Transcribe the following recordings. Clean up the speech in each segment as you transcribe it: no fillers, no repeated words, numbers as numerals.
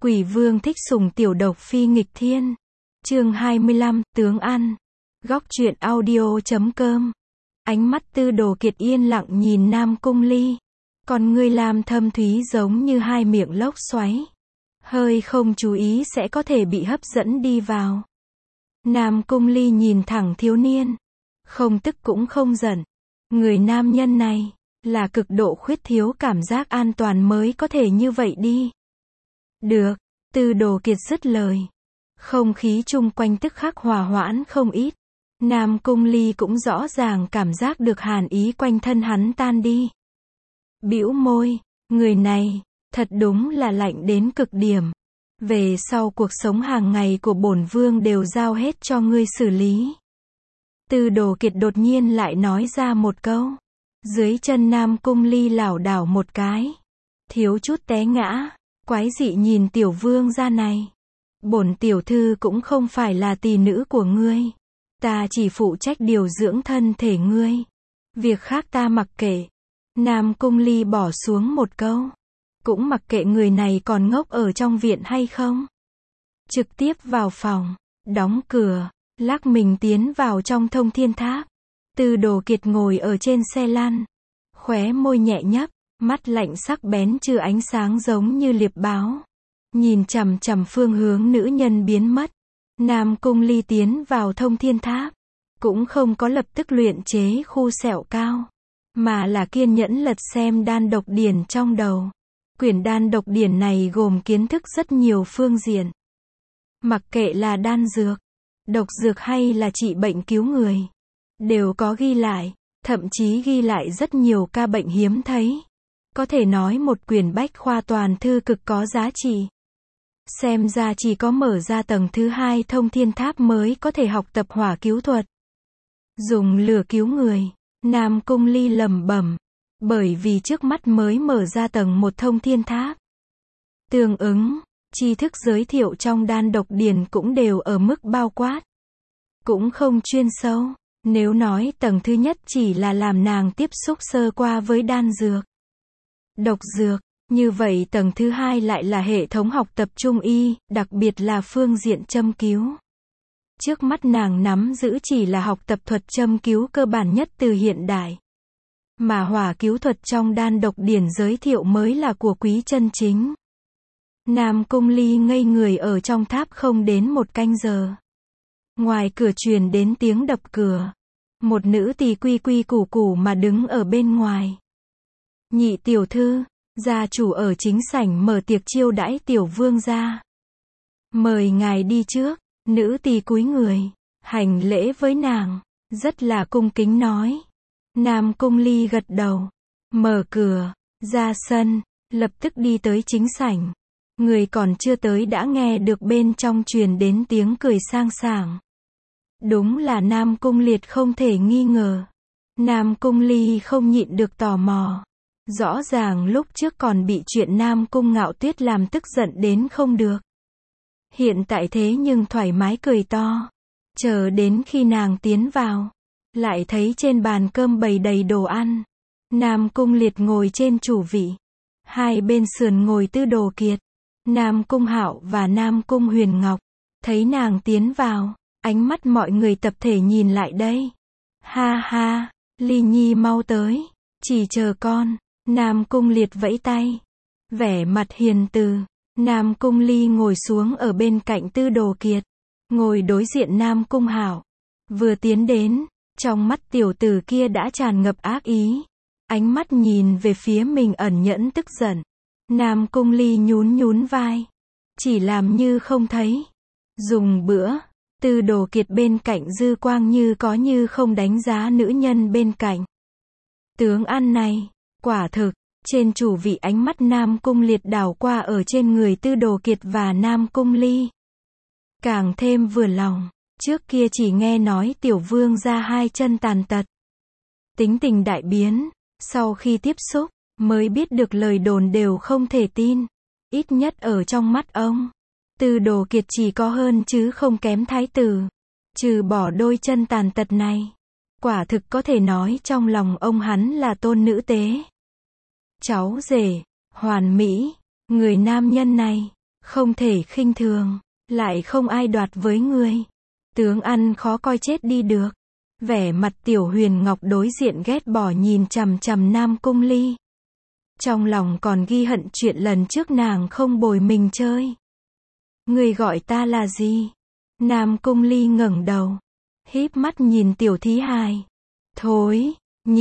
Quỷ vương thích sủng tiểu độc phi nghịch thiên. Chương 25, tướng ăn. Góc truyện audio.com. Ánh mắt Tư Đồ Kiệt yên lặng nhìn Nam Cung Ly. Còn ngươi làm thâm thúy giống như hai miệng lốc xoáy. Hơi không chú ý sẽ có thể bị hấp dẫn đi vào. Nam Cung Ly nhìn thẳng thiếu niên. Không tức cũng không giận. Người nam nhân này, là cực độ khuyết thiếu cảm giác an toàn mới có thể như vậy đi. Được, Tư Đồ Kiệt dứt lời. Không khí chung quanh tức khắc hòa hoãn không ít. Nam Cung Ly cũng rõ ràng cảm giác được hàn ý quanh thân hắn tan đi. Bĩu môi, người này, thật đúng là lạnh đến cực điểm. Về sau cuộc sống hàng ngày của bổn vương đều giao hết cho ngươi xử lý. Tư Đồ Kiệt đột nhiên lại nói ra một câu. Dưới chân Nam Cung Ly lảo đảo một cái. Thiếu chút té ngã. Quái dị nhìn tiểu vương gia này. Bổn tiểu thư cũng không phải là tỳ nữ của ngươi. Ta chỉ phụ trách điều dưỡng thân thể ngươi. Việc khác ta mặc kệ. Nam Cung Ly bỏ xuống một câu. Cũng mặc kệ người này còn ngốc ở trong viện hay không. Trực tiếp vào phòng. Đóng cửa. Lắc mình tiến vào trong Thông Thiên Tháp. Tư Đồ Kiệt ngồi ở trên xe lăn. Khóe môi nhẹ nhấp. Mắt lạnh sắc bén chứa ánh sáng giống như liệp báo. Nhìn chằm chằm phương hướng nữ nhân biến mất. Nam Cung Ly tiến vào Thông Thiên Tháp. Cũng không có lập tức luyện chế khu sẹo cao. Mà là kiên nhẫn lật xem đan độc điển trong đầu. Quyển đan độc điển này gồm kiến thức rất nhiều phương diện. Mặc kệ là đan dược, độc dược hay là trị bệnh cứu người. Đều có ghi lại. Thậm chí ghi lại rất nhiều ca bệnh hiếm thấy. Có thể nói một quyển bách khoa toàn thư cực có giá trị. Xem ra chỉ có mở ra tầng thứ 2 Thông Thiên Tháp mới có thể học tập hỏa cứu thuật. Dùng lửa cứu người. Nam Cung Ly lẩm bẩm. Bởi vì trước mắt mới mở ra tầng 1 Thông Thiên Tháp. Tương ứng, tri thức giới thiệu trong đan độc điển cũng đều ở mức bao quát. Cũng không chuyên sâu. Nếu nói tầng thứ nhất chỉ là làm nàng tiếp xúc sơ qua với đan dược, độc dược, như vậy tầng thứ 2 lại là hệ thống học tập trung y, đặc biệt là phương diện châm cứu. Trước mắt nàng nắm giữ chỉ là học tập thuật châm cứu cơ bản nhất từ hiện đại. Mà hỏa cứu thuật trong đan độc điển giới thiệu mới là của quý chân chính. Nam Cung Ly ngây người ở trong tháp không đến một canh giờ. Ngoài cửa truyền đến tiếng đập cửa. Một nữ tỳ quy quy củ củ mà đứng ở bên ngoài. Nhị tiểu thư, gia chủ ở chính sảnh mở tiệc chiêu đãi tiểu vương gia. Mời ngài đi trước. Nữ tỳ cúi người, hành lễ với nàng, rất là cung kính nói. Nam Cung Ly gật đầu, mở cửa, ra sân, lập tức đi tới chính sảnh. Người còn chưa tới đã nghe được bên trong truyền đến tiếng cười sang sảng. Đúng là Nam Cung Liệt không thể nghi ngờ. Nam Cung Ly không nhịn được tò mò. Rõ ràng lúc trước còn bị chuyện Nam Cung Ngạo Tuyết làm tức giận đến không được. Hiện tại thế nhưng thoải mái cười to. Chờ đến khi nàng tiến vào, lại thấy trên bàn cơm bày đầy đồ ăn. Nam Cung Liệt ngồi trên chủ vị. Hai bên sườn ngồi Tư Đồ Kiệt, Nam Cung Hạo và Nam Cung Huyền Ngọc. Thấy nàng tiến vào, ánh mắt mọi người tập thể nhìn lại đây. Ha ha, Ly Nhi mau tới, chỉ chờ con. Nam Cung Liệt vẫy tay. Vẻ mặt hiền từ. Nam Cung Ly ngồi xuống ở bên cạnh Tư Đồ Kiệt. Ngồi đối diện Nam Cung Hạo. Vừa tiến đến, trong mắt tiểu tử kia đã tràn ngập ác ý. Ánh mắt nhìn về phía mình ẩn nhẫn tức giận. Nam Cung Ly nhún nhún vai. Chỉ làm như không thấy. Dùng bữa. Tư Đồ Kiệt bên cạnh dư quang như có như không đánh giá nữ nhân bên cạnh. Tướng ăn này, quả thực. Trên chủ vị ánh mắt Nam Cung Liệt đảo qua ở trên người Tư Đồ Kiệt và Nam Cung Ly. Càng thêm vừa lòng, trước kia chỉ nghe nói tiểu vương ra hai chân tàn tật. Tính tình đại biến, sau khi tiếp xúc, mới biết được lời đồn đều không thể tin. Ít nhất ở trong mắt ông, Tư Đồ Kiệt chỉ có hơn chứ không kém thái tử. Trừ bỏ đôi chân tàn tật này, quả thực có thể nói trong lòng ông hắn là tôn nữ tế. Cháu rể, hoàn mỹ, người nam nhân này, Không thể khinh thường, lại không ai đoạt với ngươi. Tướng ăn khó coi chết đi được. Vẻ mặt Tiểu Huyền Ngọc đối diện ghét bỏ nhìn chằm chằm Nam Cung Ly. Trong lòng còn ghi hận chuyện lần trước nàng không bồi mình chơi. Ngươi gọi ta là gì? Nam Cung Ly ngẩng đầu, híp mắt nhìn Tiểu Thí Hài. Thối,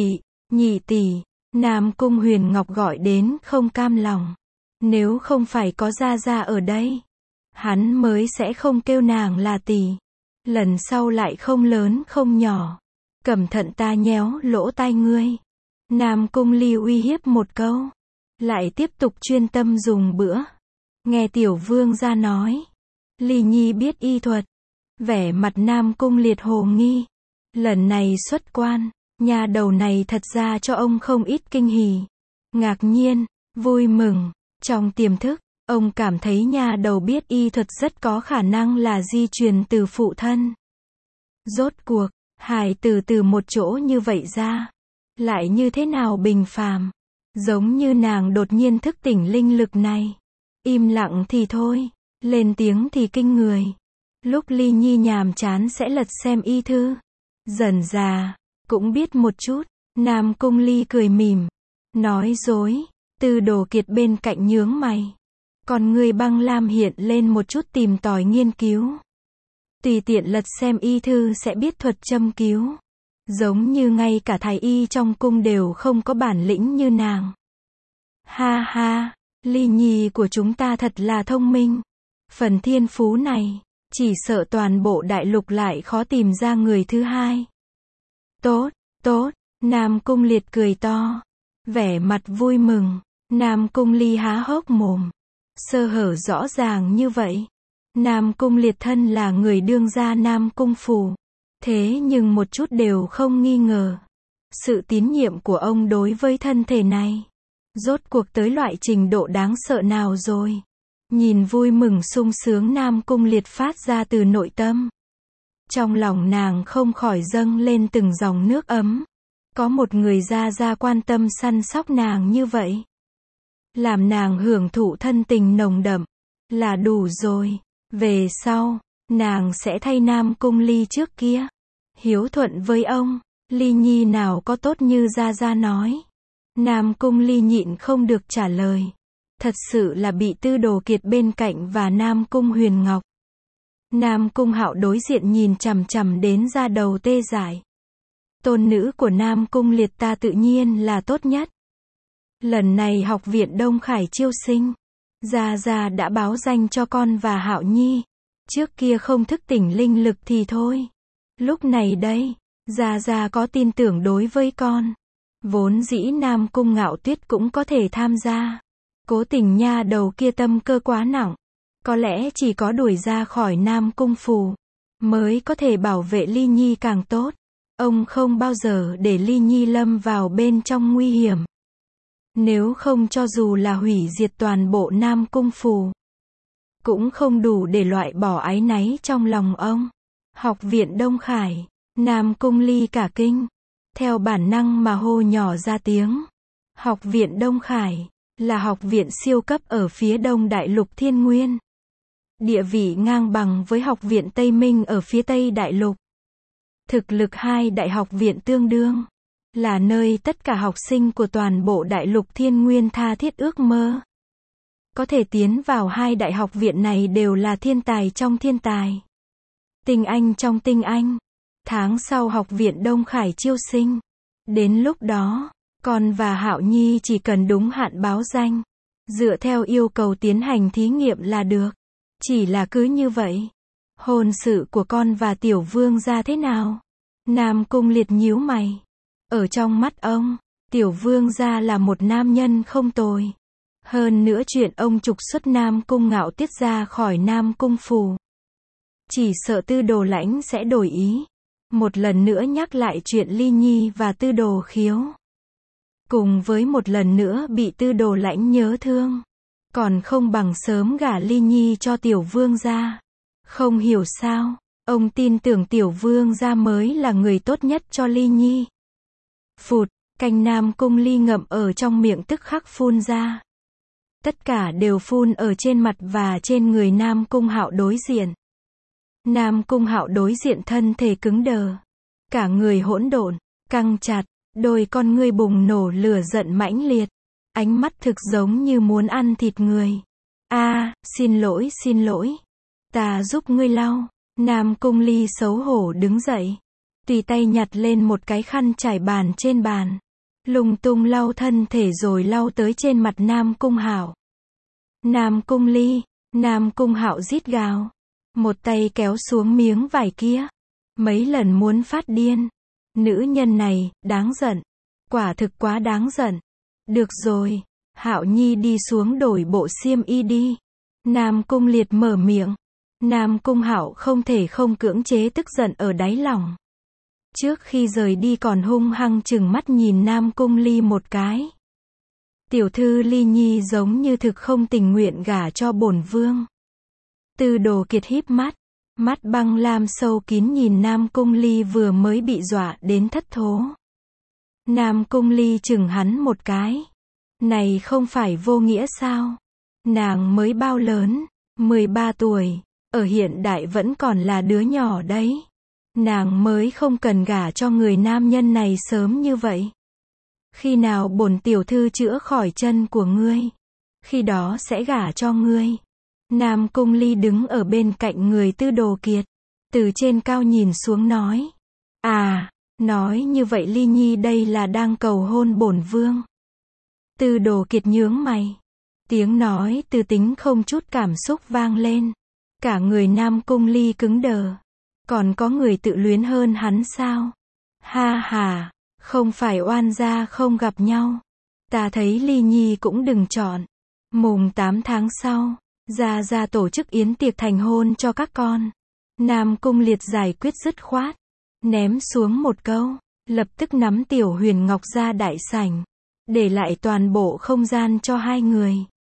nhị tỷ. Nam Cung Huyền Ngọc gọi đến không cam lòng. Nếu không phải có Gia Gia ở đây, hắn mới sẽ không kêu nàng là tỷ. Lần sau lại không lớn không nhỏ. Cẩn thận ta nhéo lỗ tai ngươi. Nam Cung Ly uy hiếp một câu. Lại tiếp tục chuyên tâm dùng bữa. Nghe Tiểu Vương gia nói. Ly Nhi biết y thuật. Vẻ mặt Nam Cung Liệt hồ nghi. Lần này xuất quan, nhà đầu này thật ra cho ông không ít kinh hỉ. Ngạc nhiên, vui mừng. Trong tiềm thức, ông cảm thấy nhà đầu biết y thuật rất có khả năng là di truyền từ phụ thân. Rốt cuộc, hài tử từ một chỗ như vậy ra, lại như thế nào bình phàm. Giống như nàng đột nhiên thức tỉnh linh lực này. Im lặng thì thôi, lên tiếng thì kinh người. Lúc Ly Nhi nhàm chán sẽ lật xem y thư. Dần già, cũng biết một chút. Nam Cung Ly cười mỉm. Nói dối. Tư Đồ Kiệt bên cạnh nhướng mày. Còn người Băng Lam hiện lên một chút tìm tòi nghiên cứu. Tùy tiện lật xem y thư sẽ biết thuật châm cứu. Giống như ngay cả thái y trong cung đều không có bản lĩnh như nàng. Ha ha, Ly Nhi của chúng ta thật là thông minh. Phần thiên phú này, chỉ sợ toàn bộ đại lục lại khó tìm ra người thứ hai. Tốt, tốt, Nam Cung Liệt cười to. Vẻ mặt vui mừng. Nam Cung Ly há hốc mồm. Sơ hở rõ ràng như vậy. Nam Cung Liệt thân là người đương gia Nam Cung phủ. Thế nhưng một chút đều không nghi ngờ. Sự tín nhiệm của ông đối với thân thể này. Rốt cuộc tới loại trình độ đáng sợ nào rồi. Nhìn vui mừng sung sướng Nam Cung Liệt phát ra từ nội tâm. Trong lòng nàng không khỏi dâng lên từng dòng nước ấm. Có một người gia gia quan tâm săn sóc nàng như vậy. Làm nàng hưởng thụ thân tình nồng đậm. Là đủ rồi. Về sau, nàng sẽ thay Nam Cung Ly trước kia. Hiếu thuận với ông. Ly Nhi nào có tốt như gia gia nói. Nam Cung Ly nhịn không được trả lời. Thật sự là bị Tư Đồ Kiệt bên cạnh và Nam Cung Huyền Ngọc. Nam Cung Hạo đối diện nhìn chằm chằm đến da đầu tê dại. Tôn nữ của Nam Cung Liệt ta tự nhiên là tốt nhất. Lần này học viện Đông Khải chiêu sinh. Gia Gia đã báo danh cho con và Hạo Nhi. Trước kia không thức tỉnh linh lực thì thôi. Lúc này đây, Gia Gia có tin tưởng đối với con. Vốn dĩ Nam Cung Ngạo Tuyết cũng có thể tham gia. Cố tình nha đầu kia tâm cơ quá nặng. Có lẽ chỉ có đuổi ra khỏi Nam Cung phủ, mới có thể bảo vệ Ly Nhi càng tốt. Ông không bao giờ để Ly Nhi lâm vào bên trong nguy hiểm. Nếu không cho dù là hủy diệt toàn bộ Nam Cung phủ, cũng không đủ để loại bỏ áy náy trong lòng ông. Học viện Đông Khải, Nam Cung Ly cả kinh. Theo bản năng mà hô nhỏ ra tiếng. Học viện Đông Khải là học viện siêu cấp ở phía đông đại lục Thiên Nguyên. Địa vị ngang bằng với học viện Tây Minh ở phía Tây đại lục. Thực lực hai đại học viện tương đương. Là nơi tất cả học sinh của toàn bộ đại lục Thiên Nguyên tha thiết ước mơ. Có thể tiến vào hai đại học viện này đều là thiên tài trong thiên tài. Tinh anh trong tinh anh. Tháng sau học viện Đông Khải chiêu sinh. Đến lúc đó, con và Hạo Nhi chỉ cần đúng hạn báo danh. Dựa theo yêu cầu tiến hành thí nghiệm là được. Chỉ là cứ như vậy. Hôn sự của con và Tiểu Vương gia thế nào? Nam Cung Liệt nhíu mày. Ở trong mắt ông, Tiểu Vương gia là một nam nhân không tồi. Hơn nữa chuyện ông trục xuất Nam Cung Ngạo Tiết ra khỏi Nam Cung phủ. Chỉ sợ Tư Đồ Lãnh sẽ đổi ý. Một lần nữa nhắc lại chuyện Ly Nhi và Tư Đồ Khiếu. Cùng với một lần nữa bị Tư Đồ Lãnh nhớ thương. Còn không bằng sớm gả Ly Nhi cho Tiểu Vương gia. Không hiểu sao, ông tin tưởng Tiểu Vương gia mới là người tốt nhất cho Ly Nhi. Phụt, canh Nam Cung Ly ngậm ở trong miệng tức khắc phun ra. tất cả đều phun ở trên mặt và trên người Nam Cung Hạo đối diện. Nam Cung Hạo đối diện thân thể cứng đờ, cả người hỗn độn, căng chặt, đôi con ngươi bùng nổ lửa giận mãnh liệt, ánh mắt thực giống như muốn ăn thịt người. Xin lỗi, ta giúp ngươi lau. Nam Cung Ly xấu hổ đứng dậy, tùy tay nhặt lên một cái khăn trải bàn trên bàn, lung tung lau thân thể rồi lau tới trên mặt Nam Cung Hạo. Nam Cung Ly, Nam Cung Hạo rít gào, một tay kéo xuống miếng vải kia, mấy lần muốn phát điên. Nữ nhân này, đáng giận, quả thực quá đáng giận. Được rồi, Hạo Nhi đi xuống đổi bộ xiêm y đi. Nam Cung Liệt mở miệng. Nam Cung Hạo không thể không cưỡng chế tức giận ở đáy lòng. Trước khi rời đi còn hung hăng trừng mắt nhìn Nam Cung Ly một cái. Tiểu thư Ly Nhi giống như thực không tình nguyện gả cho bổn vương. Tư Đồ Kiệt híp mắt, mắt băng lam sâu kín nhìn Nam Cung Ly vừa mới bị dọa đến thất thố. Nam Cung Ly chừng hắn một cái. Này không phải vô nghĩa sao? Nàng mới bao lớn? 13 tuổi, ở hiện đại vẫn còn là đứa nhỏ đấy. Nàng mới không cần gả cho người nam nhân này sớm như vậy. Khi nào bổn tiểu thư chữa khỏi chân của ngươi, khi đó sẽ gả cho ngươi. Nam Cung Ly đứng ở bên cạnh người Tư Đồ Kiệt, từ trên cao nhìn xuống nói. Nói như vậy Ly Nhi đây là đang cầu hôn bổn vương. Tư Đồ Kiệt nhướng mày, tiếng nói từ tính không chút cảm xúc vang lên. Cả người Nam Cung Ly cứng đờ. Còn có người tự luyến hơn hắn sao? Ha ha, không phải oan gia không gặp nhau. Ta thấy Ly Nhi cũng đừng chọn. Mùng 8 tháng sau, gia tổ chức yến tiệc thành hôn cho các con. Nam Cung Liệt giải quyết dứt khoát, ném xuống một câu, lập tức nắm Tiểu Huyền Ngọc ra đại sảnh, để lại toàn bộ không gian cho hai người.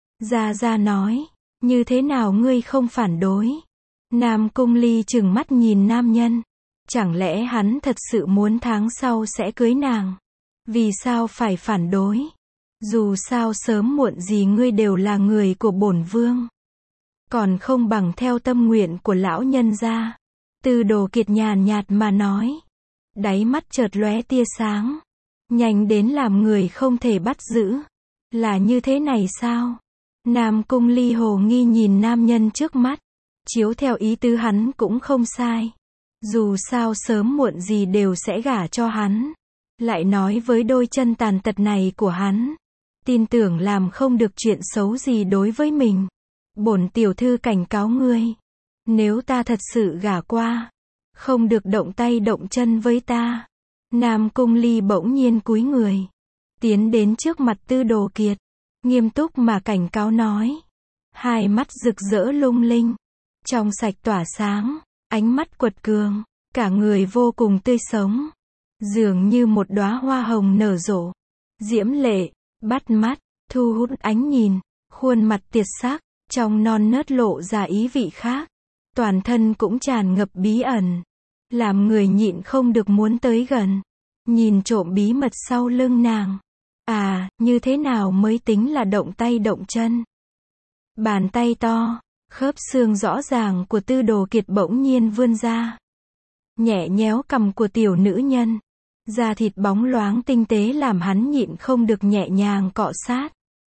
Gia nói, như thế nào ngươi không phản đối? Nam Cung Ly trừng mắt nhìn nam nhân. Chẳng lẽ hắn thật sự muốn tháng sau sẽ cưới nàng? Vì sao phải phản đối? Dù sao sớm muộn gì ngươi đều là người của bổn vương. Còn không bằng theo tâm nguyện của lão nhân gia. Tư Đồ Kiệt nhàn nhạt mà nói. Đáy mắt chợt lóe tia sáng. Nhanh đến làm người không thể bắt giữ. Là như thế này sao? Nam Cung Ly hồ nghi nhìn nam nhân trước mắt. Chiếu theo ý tứ hắn cũng không sai. Dù sao sớm muộn gì đều sẽ gả cho hắn. Lại nói với đôi chân tàn tật này của hắn, tin tưởng làm không được chuyện xấu gì đối với mình. Bổn tiểu thư cảnh cáo ngươi, nếu ta thật sự gả qua, không được động tay động chân với ta. Nam Cung Ly bỗng nhiên cúi người, tiến đến trước mặt Tư Đồ Kiệt, nghiêm túc mà cảnh cáo nói. Hai mắt rực rỡ lung linh, trong sạch tỏa sáng, ánh mắt quật cường, cả người vô cùng tươi sống, dường như một đóa hoa hồng nở rộ, diễm lệ, bắt mắt, thu hút ánh nhìn, khuôn mặt tiệt sắc, trong non nớt lộ ra ý vị khác, toàn thân cũng tràn ngập bí ẩn, làm người nhịn không được muốn tới gần, nhìn trộm bí mật sau lưng nàng. Như thế nào mới tính là động tay động chân? Bàn tay to, khớp xương rõ ràng của Tư Đồ Kiệt bỗng nhiên vươn ra, nhẹ nhéo cằm của tiểu nữ nhân, da thịt bóng loáng tinh tế làm hắn nhịn không được nhẹ nhàng cọ sát.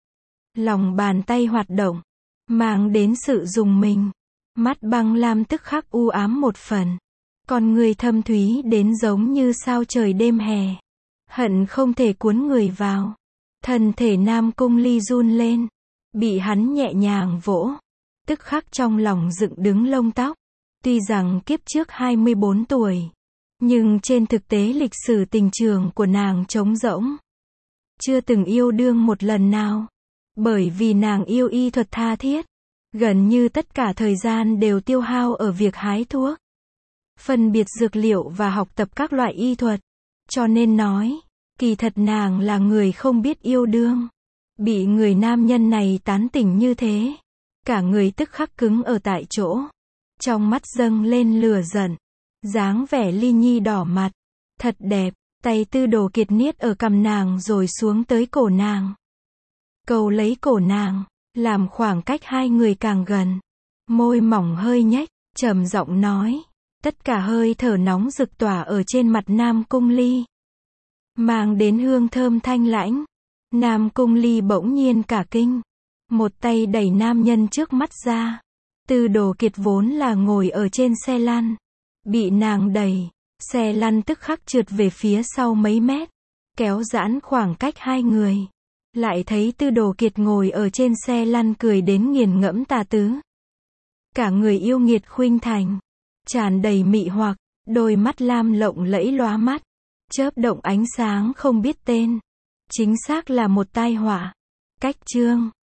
Lòng bàn tay hoạt động, mang đến sự rùng mình, mắt băng lam tức khắc u ám một phần, con người thâm thúy đến giống như sao trời đêm hè, hận không thể cuốn người vào. Thân thể Nam Cung Ly run lên, bị hắn nhẹ nhàng vỗ, tức khắc trong lòng dựng đứng lông tóc. Tuy rằng kiếp trước 24 tuổi, nhưng trên thực tế lịch sử tình trường của nàng trống rỗng. Chưa từng yêu đương một lần nào. Bởi vì nàng yêu y thuật tha thiết, gần như tất cả thời gian đều tiêu hao ở việc hái thuốc, phân biệt dược liệu và học tập các loại y thuật. Cho nên nói, kỳ thật nàng là người không biết yêu đương. Bị người nam nhân này tán tỉnh như thế, cả người tức khắc cứng ở tại chỗ, trong mắt dâng lên lửa giận, dáng vẻ Ly Nhi đỏ mặt, thật đẹp, tay Tư Đồ Kiệt niết ở cằm nàng rồi xuống tới cổ nàng, cầu lấy cổ nàng, làm khoảng cách hai người càng gần. Môi mỏng hơi nhếch, trầm giọng nói. Tất cả hơi thở nóng rực tỏa ở trên mặt Nam Cung Ly. Mang đến hương thơm thanh lãnh. Nam Cung Ly bỗng nhiên cả kinh. Một tay đẩy nam nhân trước mắt ra. Tư Đồ Kiệt vốn là ngồi ở trên xe lăn. Bị nàng đẩy. Xe lăn tức khắc trượt về phía sau mấy mét. Kéo giãn khoảng cách hai người. Lại thấy Tư Đồ Kiệt ngồi ở trên xe lăn cười đến nghiền ngẫm tà tứ. Cả người yêu nghiệt khuynh thành. Tràn đầy mị hoặc. Đôi mắt lam lộng lẫy lóa mắt. Chớp động ánh sáng không biết tên. Chính xác là một tai họa. Cách chương